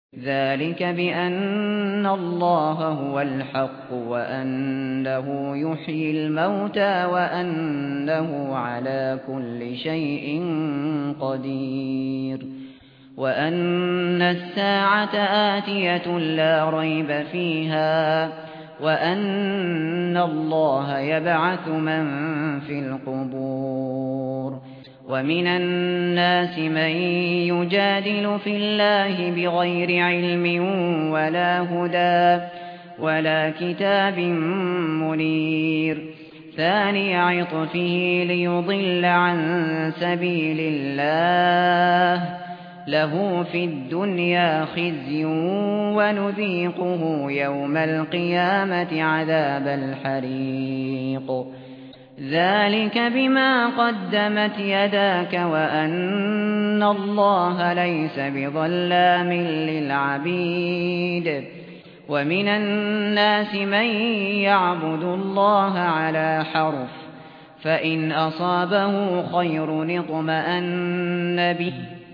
ذلك بأن الله هو الحق وأنه يحيي الموتى وأنه على كل شيء قدير وأن الساعة آتية لا ريب فيها وأن الله يبعث من في القبور ومن الناس من يجادل في الله بغير علم ولا هدى ولا كتاب منير ثاني عطفه ليضل عن سبيل الله له في الدنيا خزي ونذيقه يوم القيامة عذاب الحريق ذلك بما قدمت يداك وأن الله ليس بظلام للعبيد ومن الناس من يعبد الله على حرف فإن أصابه خير اطمأن به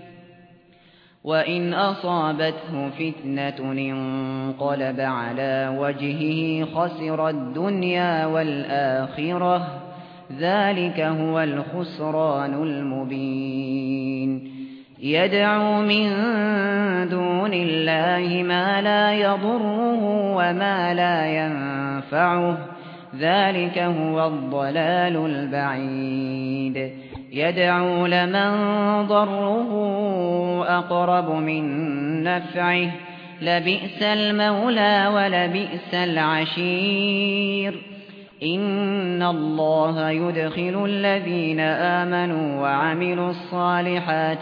وإن أصابته فتنة انقلب على وجهه خسر الدنيا والآخرة ذلك هو الخسران المبين يدعو من دون الله ما لا يضره وما لا ينفعه ذلك هو الضلال البعيد يدعو لمن ضره أقرب من نفعه لبئس المولى ولبئس العشير إن الله يدخل الذين آمنوا وعملوا الصالحات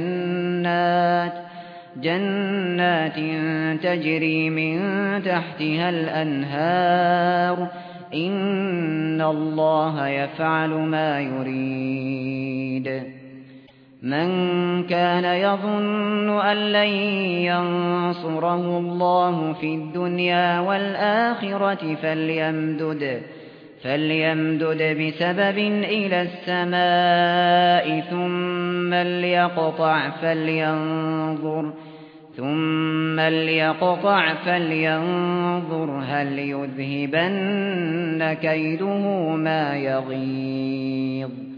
جنات تجري من تحتها الأنهار إن الله يفعل ما يريد من كان يظن أن لن ينصره الله في الدنيا والآخرة فليمدد بسبب إلى السماء ثم ليقطع فلينظر هل يذهبن كيده ما يغيظ